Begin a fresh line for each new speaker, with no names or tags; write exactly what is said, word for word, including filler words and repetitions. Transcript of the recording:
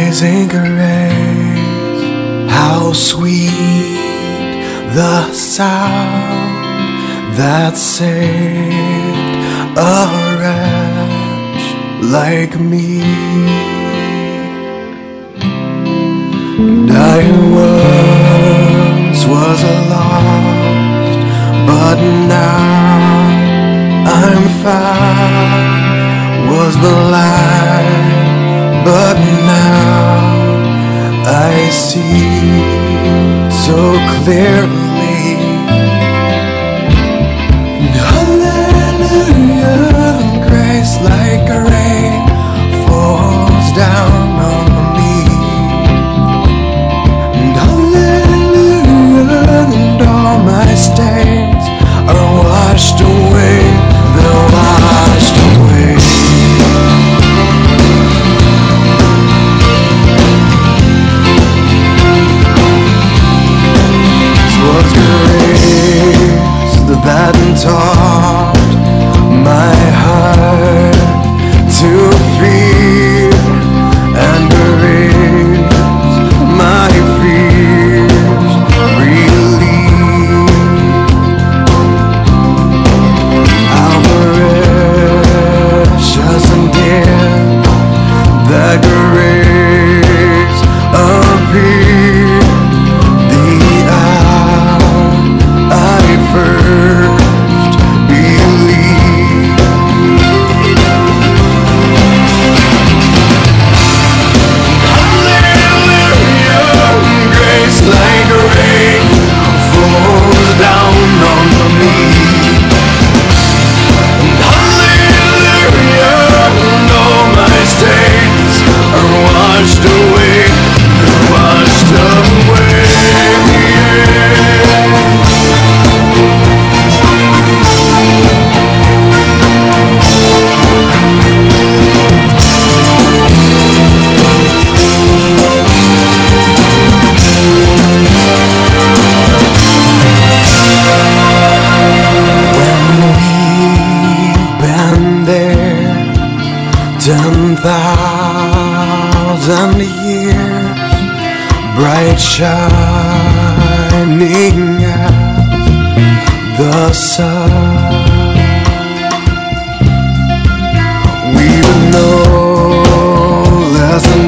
Amazing grace, how sweet the sound that saved a wretch like me. And I once was lost, but now I'm found. Was blind, but now I see so clearly. And hallelujah, grace like rain falls down on me. And hallelujah, and all my stains are washed away. They're washed away. Was grace that taught my heart to fear and erase my fears, relieve how precious and dear that grace appeared. First believe. Hallelujah, grace like rain falls down on me. Hallelujah, and all my stains are washed away, washed away. Ten thousand years, bright shining as the sun. We've no less than